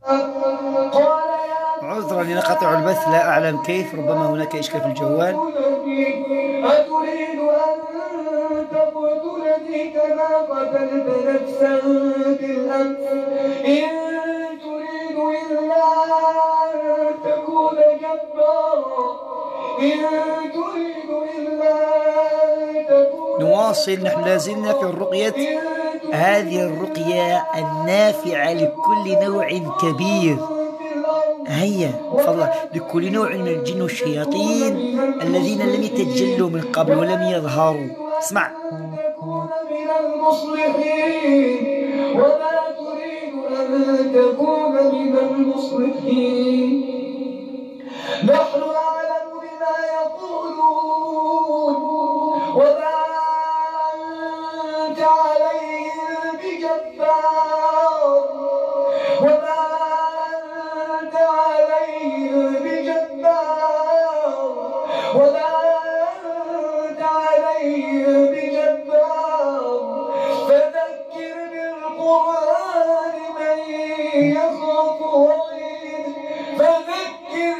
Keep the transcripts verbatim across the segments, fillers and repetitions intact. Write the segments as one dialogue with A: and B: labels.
A: عذرا لنقطع البث، لا أعلم كيف، ربما هناك إشكال في الجوال.
B: أتريد أن تقتلني كما قتلت نفسا بالأمس؟ إن تريد إلا أن تكون جبارا، إن تريد إلا أن تكون.
A: نواصل، نحن لازلنا في الرقية، هذه الرقية النافعة لكل نوع كبير. هيا فضلا، لكل نوع من الجن والشياطين الذين لم يتجلوا من قبل ولم يظهروا. اسمع.
B: تكون من المصلحين وما تريد أن تكون من المصلحين. نحن أعلم بما يقولون وما أنت عليهم بجبار، وما أنت عليهم بجبار، وما أنت عليهم بجبار. فذكر بالقرآن من يخاف وعيد، فذكر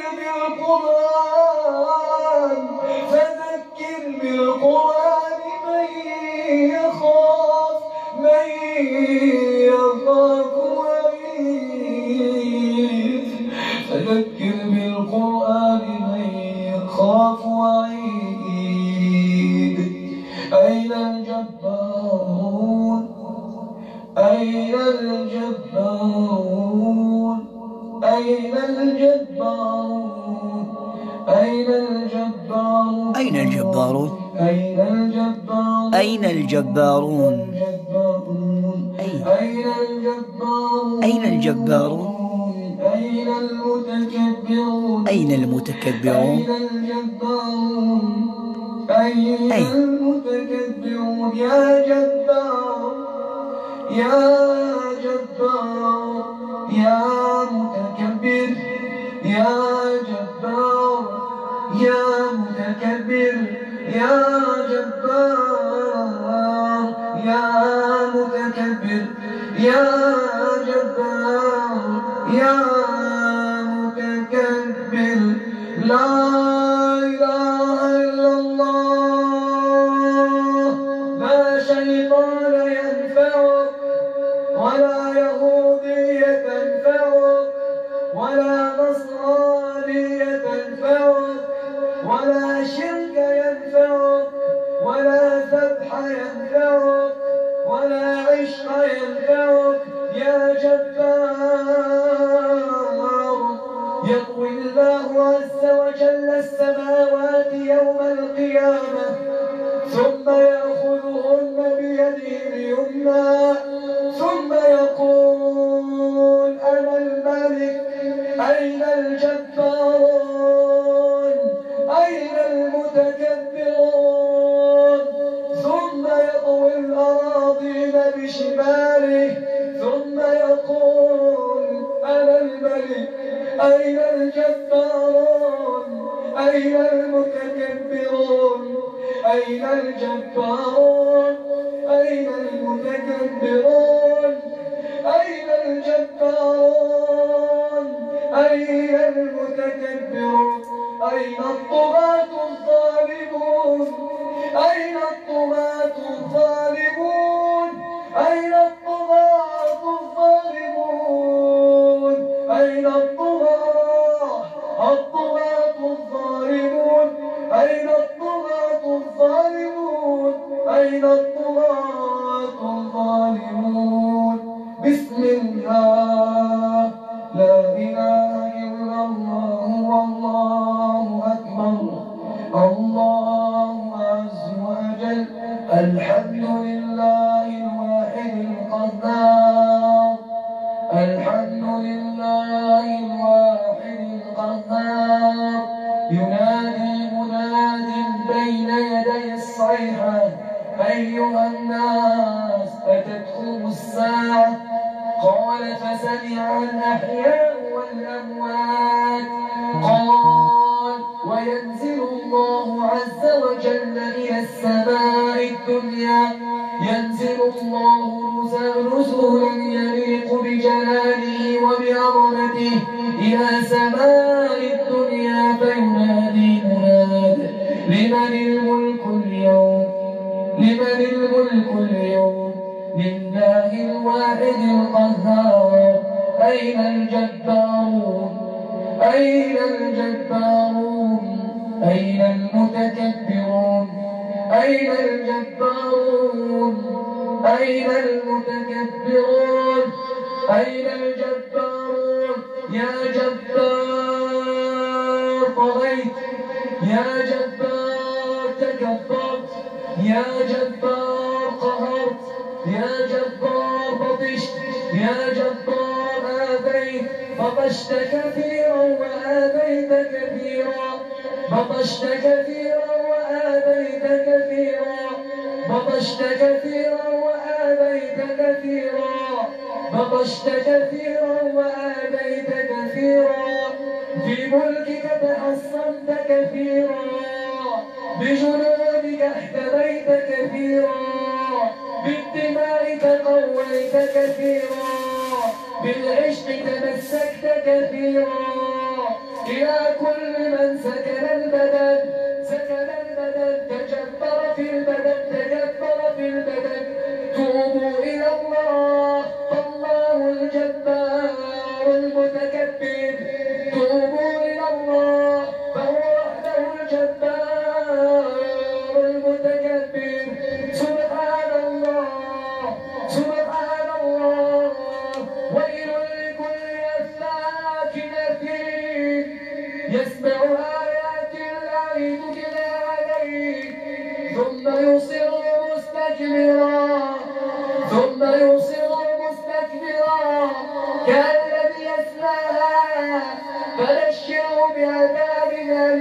B: بالقرآن، فذكر بالقرآن من يخاف، من يخاف وعيد، فذكر بالقرآن من يخاف وعيد. أين الجبارون؟ أين الجبارون؟ أين الجبارون؟ أين الجبارون؟
A: أين الجبارون؟
B: أين الجبارون؟
A: أين الجبارون؟
B: أين الجبارون؟
A: أين الجبارون؟
B: أين المتكبرون؟
A: أين المتكبرون؟
B: أين الجبارون؟ أين المتكبرون؟ يا جبار، يا جبار، يا متكبر، يا جبار، يا متكبر، يا جبار، يا متكبر، يا جبار، يا متكبر. لا إله إلا الله. لا شيطان ينفعك، ولا يهودية تنفعك، ولا نصرانية تنفعك، ولا شرك ينفعك، ولا ذبح ينفعك، ولا عشق ينفعك. يا جبار، يطوي الله عز وجل السماوات يوم القيامة ثم يأخذهن بيده اليمنى ثم يقول أنا الملك. أين الجبارون؟ أين المتكبرون؟ ثم يطوي الأراضين بشماله ثم يقول أنا الملك. أين الجبارون؟ أين المتكبرون؟ أين الجبارون؟ أين المتكبرون؟ أين الجبارون؟ أين المتكبرون؟ أين الطغاة الظالمون؟ أين الطغاة الظالمون؟ أين الطغاة الظالمون؟ أين الطغاة الطغاة الظالمون؟ أين الطغاة الظالمون؟ أين الطغاة الظالمون؟ بسم الله، لا إله إلا الله، والله أكبر، الله عز وجل. الحمد لله الواحد القهار، الحمد لله الواحد القهار. ينادي مناد بين يدي الصيحة أيها الناس أتتكم الساعة؟ قال فسمع الأحياء والأموات. قال وينزل الله عز وجل إلى السماء الدنيا، ينزل الله نزولا يليق بجلاله وب بعظمته إلى سماء الدنيا فينادي مناد لمن الملك اليوم لمن الملك اليوم لله الواحد القهار أين الجبارون أين الجبارون أين المتكبرون أين الجبارون أين المتكبرون أين الجبارون يا جبار طغيت يا جبار تكبرت يا جبار قهرت يا جبار بطشت يا جبار آذيت بطشت كثيرا وآذيت كثيرا بطشت كثيرا وآذيت كثيرا بطشت كثيرا وآذيت كثيرا بطشت كثيرا وآذيت كثيرا في ملكك تحصنت كثيرا بجنودك احتميت كثيرا بالدماء تقويت كثيرا بالعشق تمسكت كثيرا إلى كل من سكن البدن سكن البدن تجبر في البدن تجبر في البدن توبوا إلى الله فالله الجبار المتكبر توبوا إلى الله فهو وحده الجبار المتكبر سبحان الله سبحان الله ويل لكل أفاك نثير يسمع آيات الله تتلى عليه ثم يصر مستكبرا ثم يصر مستكبرا كالذي يسمعها فبشره بعذاب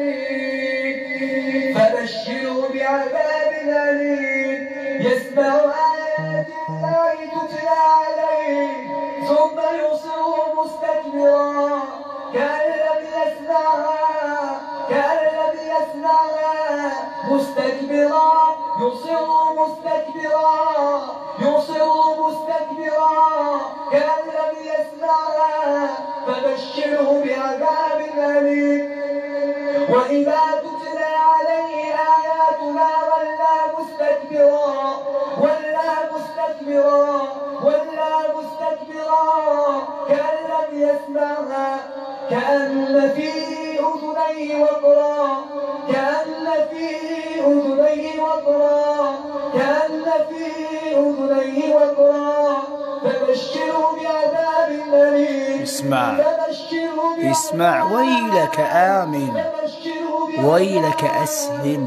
B: أليم فبشره بعذاب أليم يسمع آيات الله تتلى عليه ثم يصر مستكبرا كالذي يسمعها كالذي يسمعها مستكبرا يصر مستكبرا يصر مستكبرا كالذي يسمعها فبشره بعذاب أليم وإذا تتلى عليه آياتنا ولى مستكبرا ولى مستكبرا ولى مستكبرا كأن لم يسمعها كأن في أذنيه وقرا كأن في أذنيه وقرا كأن في أذنيه وقرا فبشره بعذاب أليم
A: اسمع اسمع ويلك آمن ويلك أسلم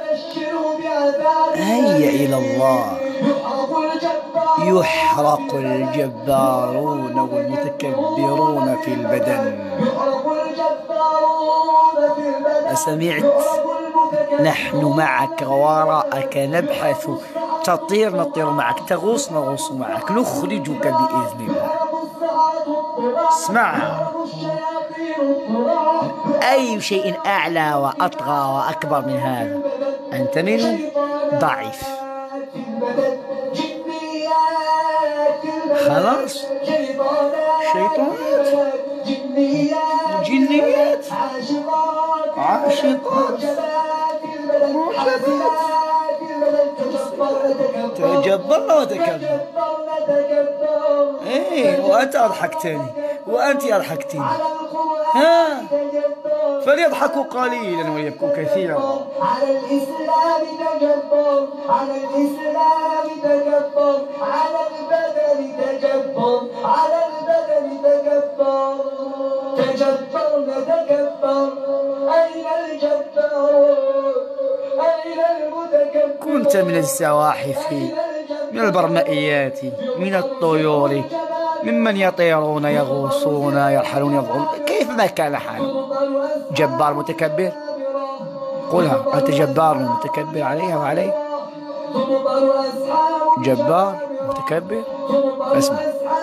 A: هيا إلى الله يحرق الجبارون والمتكبرون في البدن أسمعت نحن معك وراءك نبحث تطير نطير معك تغوص نغوص معك نخرجك بإذن الله اسمع أي شيء أعلى وأطغى وأكبر من هذا أنت منه ضعيف خلاص شيطانات جنيات عاشقات معجبات تجبرنا وتكبر ايه وانت اضحكتني وانت اضحكتني ها فليضحكوا قليلا وليبكوا كثيرا
B: على الإسلام تجبر على الإسلام تجبر على البدن تجبر على البدن تجبر تجبرنا تكبر أين الجبار أين المتكبر
A: كنت من الزواحف من البرمائيات من الطيور ممن يطيرون يغوصون يرحلون يضعون كيف ما كان حاله جبار متكبر قلها أنت جبار متكبر عليها وعليه جبار متكبر اسمع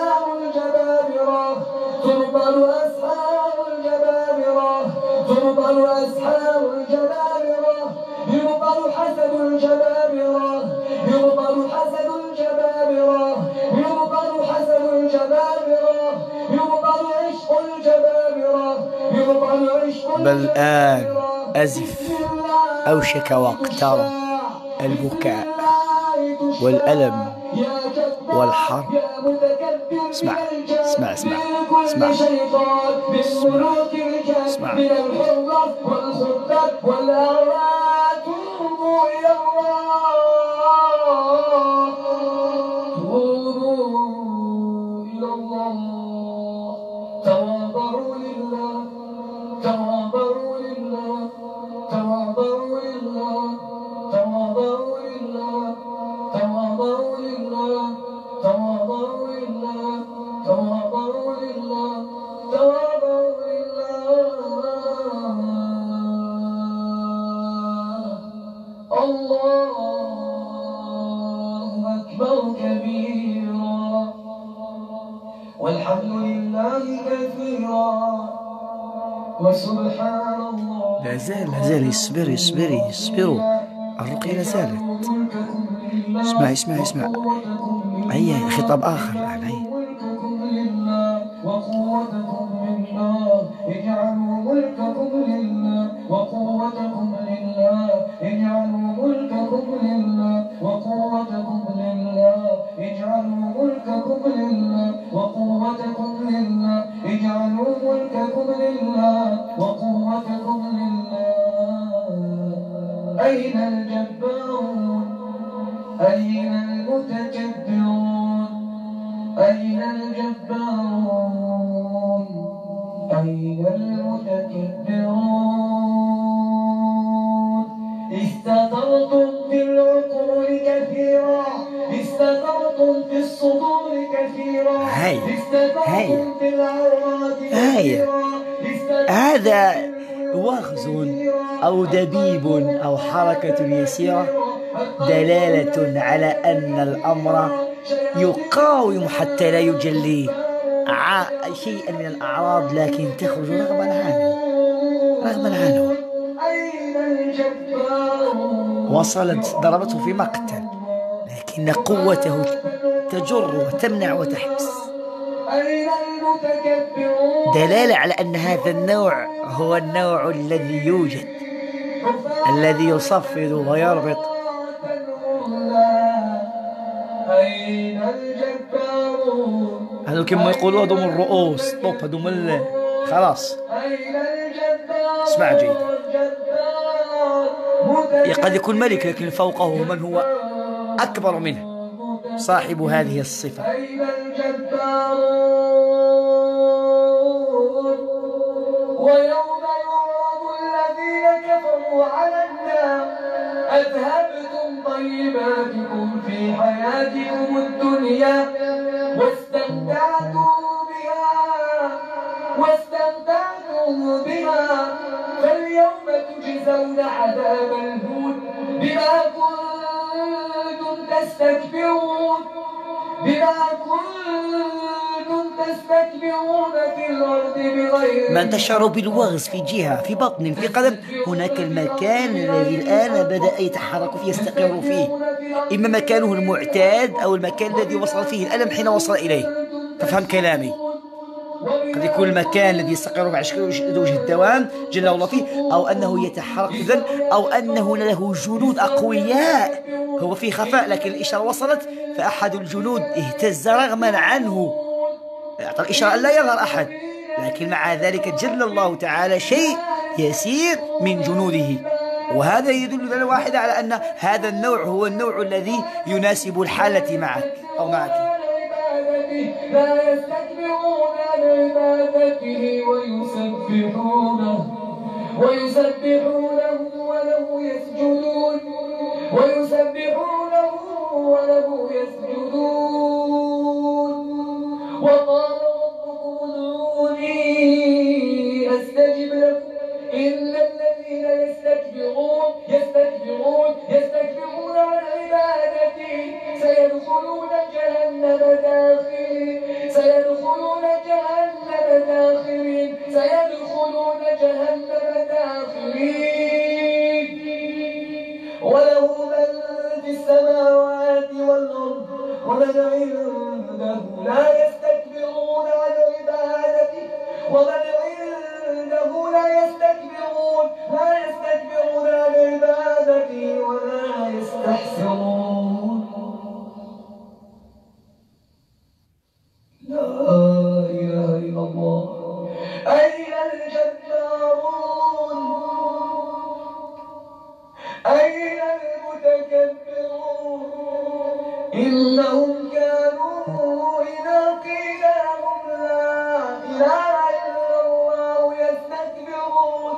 B: تربل أسحاب الجبابرة تربل أسحاب الجبابرة يربل حسد الجبابرة يربل حسد الجبابرة يربل حسد الجبابرة يربل عشق
A: بل الآن أزف أوشك واقترب البكاء والألم والحرب. اسمع اسمع اسمع اسمع اسمع, اسمع.
B: تواضعوا لله تواضعوا لله تواضعوا لله تواضعوا لله تواضعوا لله تواضعوا لله تواضعوا لله تواضعوا لله. الله أكبر كبيرا والحمد لله كثيرا وسبحان الله.
A: لا زال لا زال اصبري اصبري اصبروا، الرقية لا زالت. اسمعي اسمعي اسمع، هيا خطاب آخر الآن. هيا
B: وقوتكم لله اجعلوا ملككم لله وقوتكم لله اجعلوا ملككم لله وقوتكم لله اجعلوا ملككم لله وقوتكم لله اجعلوا ملككم لله وقوتكم لله. أين الجبارون أين المتكبرون أين الجبارون أين المتكبرون. استترتم في العقول كثيرا استترتم في الصدور كثيرا استترتم في العورات كثيرا.
A: هذا وغز أو دبيب أو حركة يسيرة دلالة على أن الأمر يقاوم حتى لا يجلي شيئا من الأعراض، لكن تخرج رغما عنه رغما عنه. وصلت ضربته في مقتل، لكن قوته تجر وتمنع وتحبس، دلالة على أن هذا النوع هو النوع الذي يوجد، الذي يصفد ويربط.
B: أين الجبارون
A: هذول كما يقولوا هذوم الرؤوس طوب هذوم خلاص. اسمع جيد، قد يكون ملك لكن فوقه من هو أكبر منه، صاحب هذه الصفة.
B: أين الجبارون ويوم يعرض الذين كفروا على النار أذهبتم طيباتكم في حياتكم الدنيا واستمتعتم بها واستمتعتم بها فاليوم تجزون عذاب الهون بما كنتم تستكبرون بما كنتم تستكبرون في الأرض بغير.
A: من تشعر بالوغز في جهة في بطن في قدم، هناك المكان الذي الآن بدأ يتحرك فيه يستقر فيه، إما مكانه المعتاد أو المكان الذي وصل فيه الألم حين وصل إليه. فافهم كلامي، قد يكون المكان الذي يستقر مع شكل وجه الدوام جل الله فيه، أو أنه يتحرك ذل، أو أنه له جنود أقوياء هو في خفاء لكن الإشارة وصلت فأحد الجنود اهتز رغما عنه، أعطى الإشارة أن لا يظهر أحد، لكن مع ذلك جل الله تعالى شيء يسير من جنوده. وهذا يدل دلالة واحدة على أن هذا النوع هو النوع الذي يناسب الحالة معك أو معك.
B: لا يستكبرون عن عبادته ويسبحونه ويسبحونه وله يسجدون ويسبحونه وله يسجدون. وقال ربكم ادعوني أستجب لكم إن الذين يستكبرون يستكبرون يستكبرون عن عبادتي سيدخلون جهنم داخلين سيدخلون جهنم داخلين سيدخلون جهنم داخلين. وله من في السماوات والأرض ومن عنده لا يستكبرون عن عبادته ومن عنده لا يستكبرون عن عبادته ولا يستحسرون. لا إله إلا الله. أين الجبارون؟ أين المتكبرون؟ إنهم كانوا إذا قيل لهم لا إله إلا الله يستكبرون.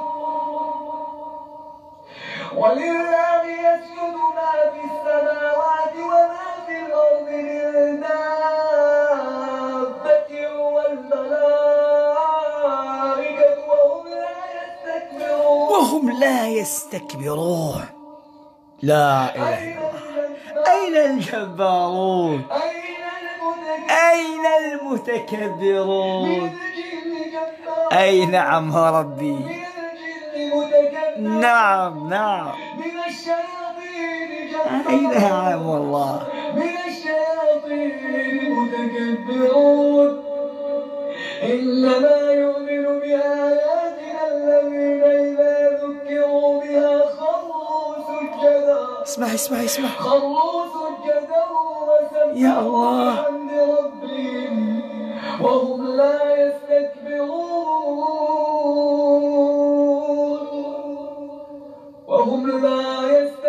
B: ولله يسجد ما في السماوات وما في الأرض من دابة والملائكة وهم لا يستكبرون.
A: وهم لا يستكبرون. لا إله إلا الله. أين الجبارون؟ أين المتكبرون؟ أي نعم يا ربي. نعم نعم. أي نعم والله.
B: من الشياطين المتكبرون. إنما يؤمن بآياتنا الذين إذا ذكروا بها خروا سجدا.
A: اسمع اسمع اسمع.
B: خروا سجدا
A: يا الله.
B: بحمد ربهم وهم لا يستكبرون. وهم لا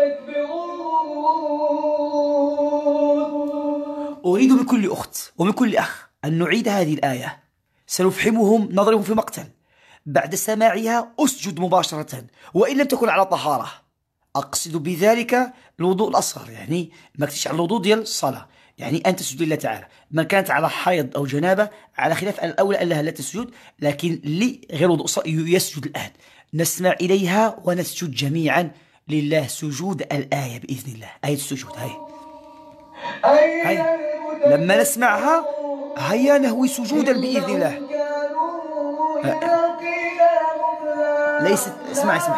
B: يستكبرون.
A: أريد من كل أخت ومن كل أخ أن نعيد هذه الآية، سنفحمهم نضربهم في مقتل. بعد سماعها أسجد مباشرة وإن لم تكن على طهارة. أقصد بذلك الوضوء الأصغر، يعني ما كنتش على الوضوء ديال الصلاة، يعني أن تسجد لله تعالى. من كانت على حيض أو جنابة على خلاف الأولى أنها لا تسجد، لكن لغير وضوء يسجد الآن. نسمع إليها ونسجد جميعا لله سجود الآية بإذن الله. آية السجود هاي هاي لما نسمعها هيا نهوي سجودا بإذن الله. ليست اسمع اسمع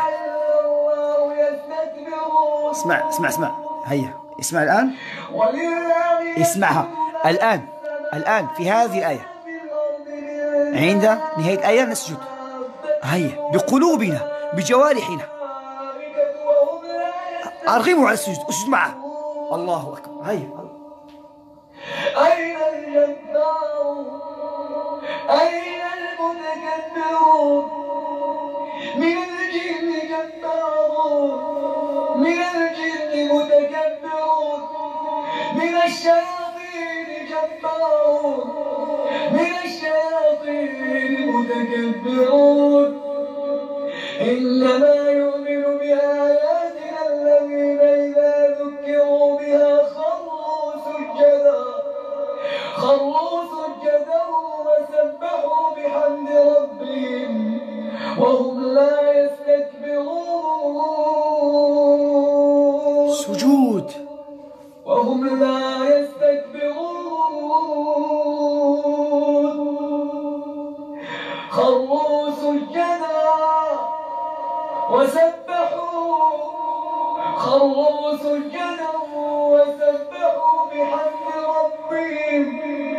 A: اسمع اسمع اسمع هيا اسمع الآن. اسمعها الآن الآن في هذه الآية. عند نهاية الآية نسجد هيا بقلوبنا بجوارحنا. أرغموا على السجود، اسجد معه. الله أكبر. هيا.
B: أين الجبارون؟ أين المتكبرون؟ من الجن جبارون، من الجن متكبرون، من الشياطين جبارون، من الشياطين متكبرون. إنما يؤمن بآياتنا الذين إذا ذكروا بها خروا سجدا خروا سجدا وسبحوا بحمد ربهم وهم لا يستكبرون.
A: سجود
B: وهم لا يستكبرون. خروا سجدا وسبحوا خروا سجدا وسبحوا بحمد ربهم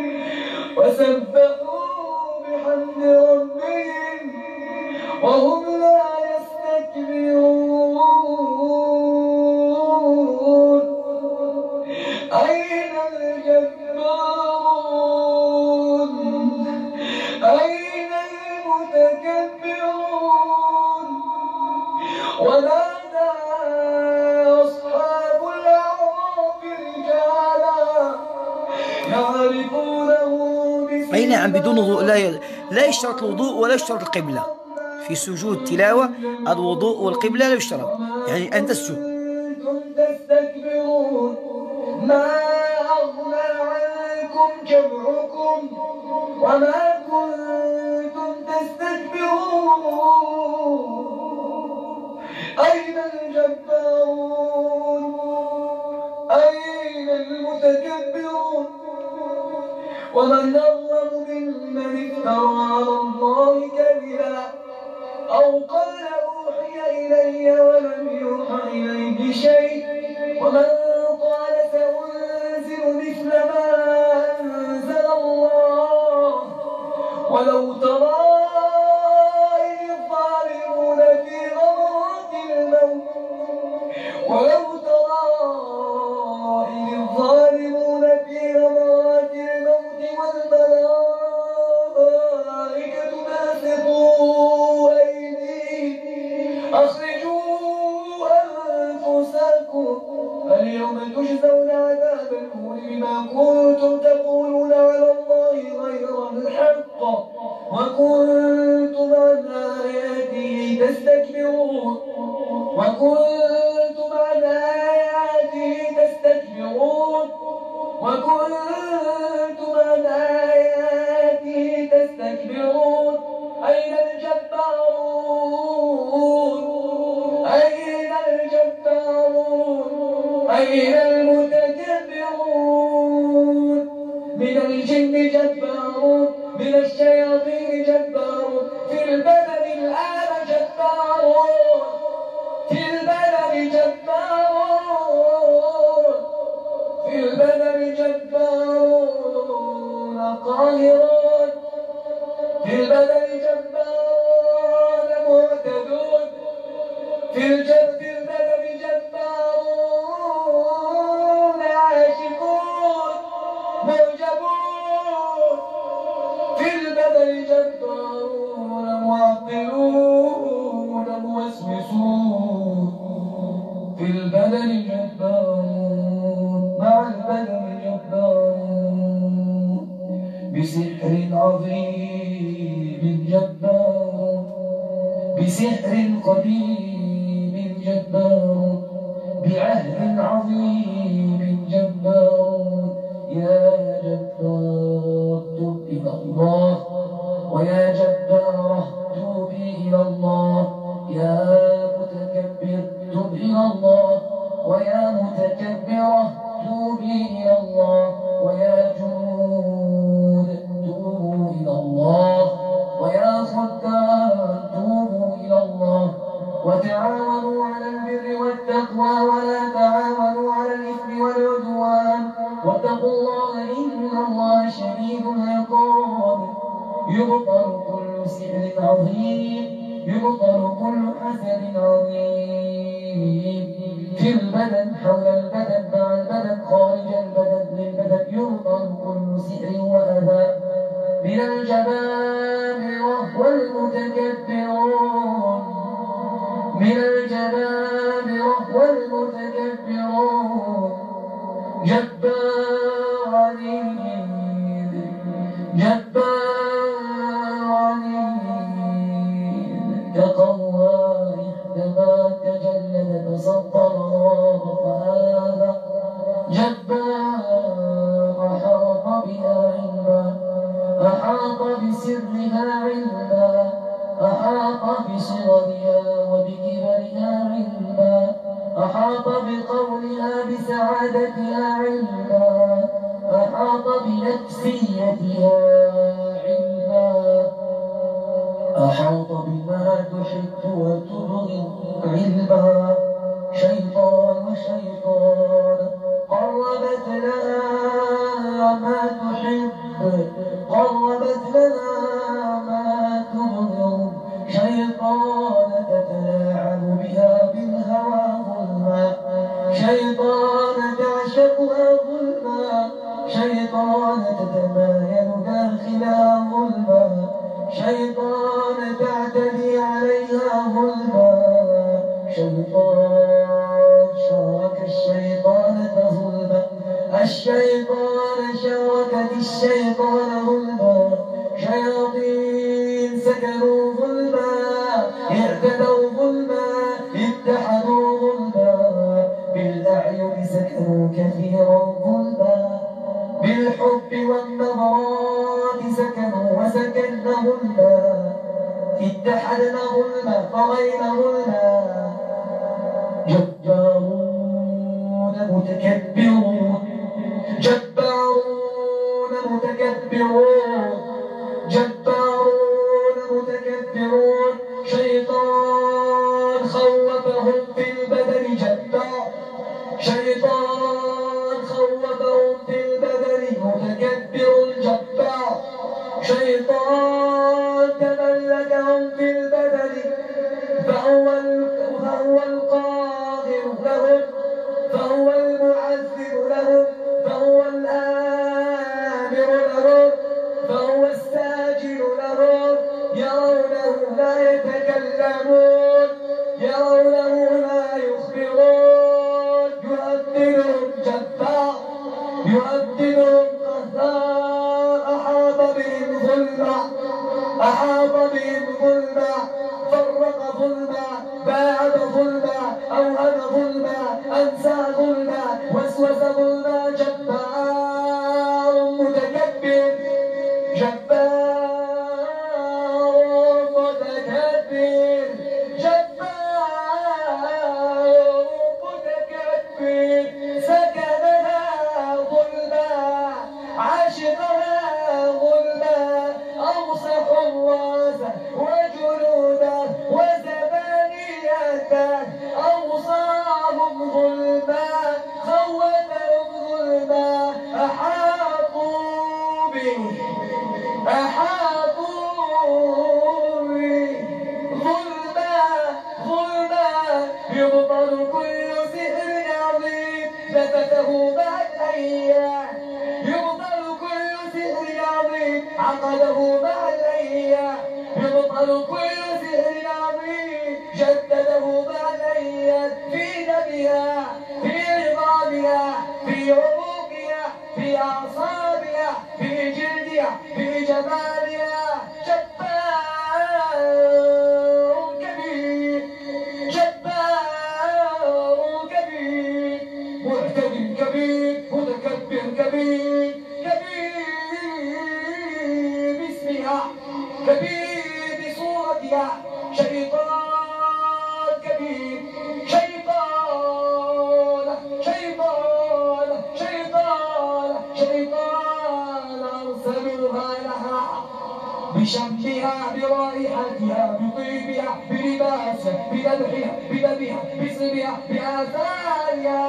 B: وسبحوا بحمد ربهم وهم لا يستكبرون. أين الجبارون؟ أين المتكبرون؟ ونادى أصحاب الأعراف رجالا يعرفونه بسيماهم.
A: أي نعم بدون وضوء. لا لا يشترط الوضوء ولا يشترط القبلة في سجود تلاوة. الوضوء والقبلة لا يشترط، يعني أن تسجد.
B: كنتم تستكبرون ما أغنى عنكم جمعكم وما كنتم تستكبرون. أين الجبارون؟ أين المتكبرون؟ ومن أظلم ممن افترى على الله كذبا أو قال أوحي إلي ولم يوحى إليه شيء ومن قال سأنزل مثل ما أنزل الله ولو ترى إذ الظالمون في غمرة ولو ترى إذ الظالمون في غمرات الموت والملائكة باسطوا أيديهم أخرجوا أنفسكم اليوم تجزون عذاب الهون بما كنتم تقولون على الله غير الحق وكنتم عن آياته تستكبرون وكنتم عن آياته تستكبرون وكنتم عن آياته تستكبرون أين الجبارون أين الجبارون أين المتكبرون من الجن جبارون من الشياطين جبارون في البدن الآن جبارون في البدن جبارون في البدن جبارون قاهرون في البدن جبارون معتدون في الجد البدن جبارون عاشقون معجبون في البدن جبارون معطلون موسوسون في البدن جبارون مع البدن جبارون بسحر عظيم جبار بسحر قديم جبار بعهد عظيم جبار يا جبار تب إلى الله ويا جبار توبي إلى الله يا متكبر تب إلى الله ويا متكبرة توبي إلى الله ويا جنود توبوا إلى الله ويا خدام توبوا إلى الله وتعاونوا على البر والتقوى ولا تعاونوا على الإثم والعدوان واتقوا الله إن الله شديد العقاب يبطل كل سحر عظيم يبطل كل حسد عظيم في البدن حول البدن مع البدن خارج البدن للبدن يبطل كل سحر وأذى من الجبابرة والمتكبرون من الجبابرة والمتكبرون جبار عنيد جبار عنيد كقوى إحدما تجلد فسطر الله فهذا جبار أحاط بها علما أحاط بسرها علما أحاط بصغرها وبكبرها علما أحاط بقولها بسعادتها علما أحاط بنفسيتها علما أحاط بما تحب وتبغض علما شيطان وشيطان قربت لها ما تحب قربت لها ما تبغض شيطان تتلاعب بها بالهوى ظلما شيطان تعشقها ظلما شيطان تتمايل داخلها ظلما شيطان تعتدي عليها ظلما شيطان شارك الشيطان ظلما الشيطان شاركت الشيطان ظلما شياطين سكنوا ظلما اعتدوا ظلما اتحدوا ظلما بالأعين سكنوا كثيرا ظلما بالحب والنظرات سكنوا وسكن ظلما اتحدنا ظلما طغينا ظلما جبارون متكبرون جبارون متكبرون جبارون متكبرون شيطان خوفهم في البدن جبار شيطان خوفهم في البدن متكبر جبار شيطان تملكهم في البدن فهو فهو القاهر لهم أحاط بهم ظلما فرق ظلما باعد ظلما أوهد ظلما أنسى ظلما وسوس ظلما جبار متكبر جبار متكبر جبار متكبر سكنها ظلما عاشقها ظلما أوسخ الراس وجنودا وزبانية أوصاهم ظلما خوفهم ظلما أحاطوا به أحاطوا به ظلما ظلما يبطل كل سحر عظيم نفثه بعد أيام يبطل كل سحر عظيم عقده بعد أيام يبطل كل سحر عظيم جدده بعد أيام في دمها في عظامها في عروقها في أعصابها في جلدها في جمالها جبار كبير جبار كبير معتد كبير متكبر كبير كبير باسمها كبير بصورتها شيطان كبير شيطان شيطان شيطان شيطان أرسلوها لها بشمها برائحتها بطيبها بلباسها بذبحها بدمها باسمها بآثارها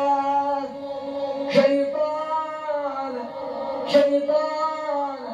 B: شيطان شيطان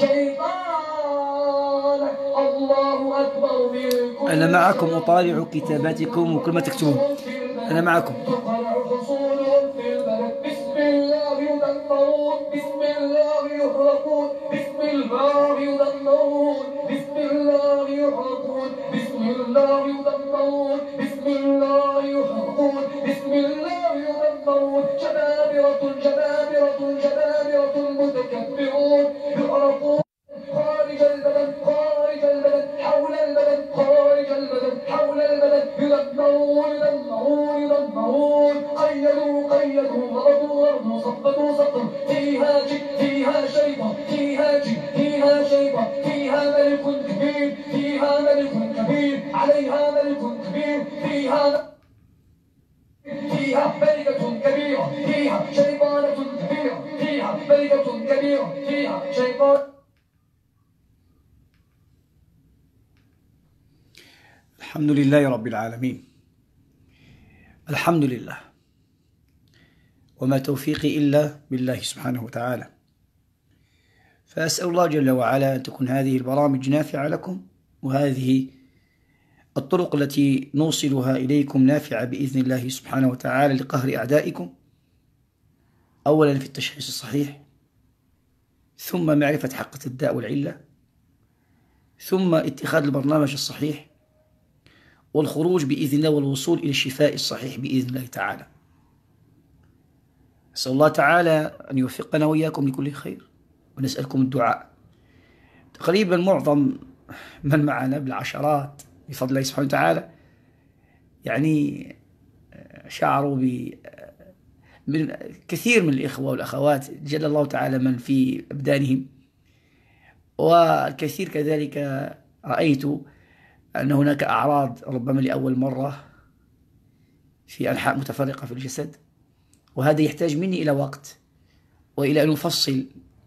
B: شيطان الله أكبر من كل
A: أنا معكم أطالع كتاباتكم وكل ما تكتبون. أنا معكم.
B: تقرع فصولهم في البلد بسم الله يدمرون بسم الله يحرقون بسم الله يدمرون بسم الله يحرقون بسم الله يدمرون بسم الله يحرقون بسم الله يدمرون جبابرة جبابرة جبابرة متكبرون يحرقون خارج البلد خارج البلد حول البلد خارج البلد حول البلد يدمرون يدمرون يدمرون قيدوا قيدوا ضربوا ضربوا صفدوا صفدوا فيها جد فيها شيطان فيها جد فيها شيطان فيها ملك كبير فيها ملك كبير عليها ملك كبير فيها فيها ملكة كبيرة فيها شيطانة كبيرة فيها ملكة كبيرة فيها شيطان.
A: الحمد لله رب العالمين. الحمد لله وما توفيقي إلا بالله سبحانه وتعالى. فأسأل الله جل وعلا أن تكون هذه البرامج نافعة لكم، وهذه الطرق التي نوصلها إليكم نافعة بإذن الله سبحانه وتعالى لقهر أعدائكم، أولا في التشخيص الصحيح، ثم معرفة حقيقة الداء والعلة، ثم اتخاذ البرنامج الصحيح والخروج بإذن الله والوصول إلى الشفاء الصحيح بإذن الله تعالى. أسأل الله تعالى أن يوفقنا وإياكم لكل خير، ونسألكم الدعاء. تقريبا معظم من معنا بالعشرات بفضل الله سبحانه وتعالى يعني شعروا ب من كثير من الإخوة والأخوات جل الله تعالى من في أبدانهم، والكثير كذلك رأيت أن هناك أعراض ربما لأول مرة في أنحاء متفرقة في الجسد، وهذا يحتاج مني إلى وقت وإلى أن أفصل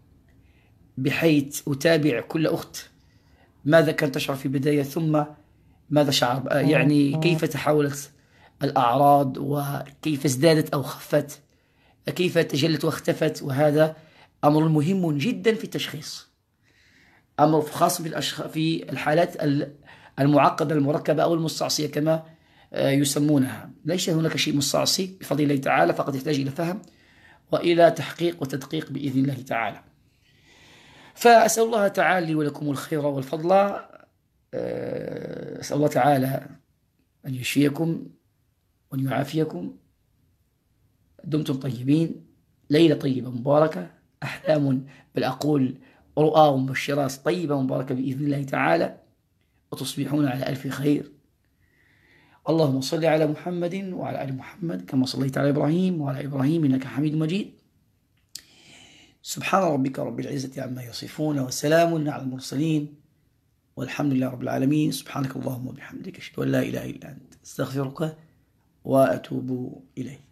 A: بحيث أتابع كل أخت ماذا كانت تشعر في البداية، ثم ماذا شعر، يعني كيف تحولت الأعراض وكيف ازدادت أو خفت، كيف تجلت واختفت. وهذا أمر مهم جدا في التشخيص، أمر خاص في الحالات المعقدة المركبة أو المستعصية كما يسمونها. ليس هناك شيء مستعصي بفضل الله تعالى، فقد يحتاج إلى فهم وإلى تحقيق وتدقيق بإذن الله تعالى. فأسأل الله تعالى لي ولكم الخير والفضل. أسأل الله تعالى أن يشفيكم وأن يعافيكم. دمتم طيبين، ليلة طيبة مباركة، أحلام بل أقول رؤى ومبشرات طيبة مباركة بإذن الله تعالى، وتصبحون على ألف خير. اللهم صل على محمد وعلى آل محمد كما صليت على إبراهيم وعلى إبراهيم إنك حميد مجيد. سبحان ربك رب العزة عما يصفون وسلام على المرسلين والحمد لله رب العالمين. سبحانك اللهم وبحمدك أشهد أن لا إله إلا أنت أستغفرك وأتوب إليك.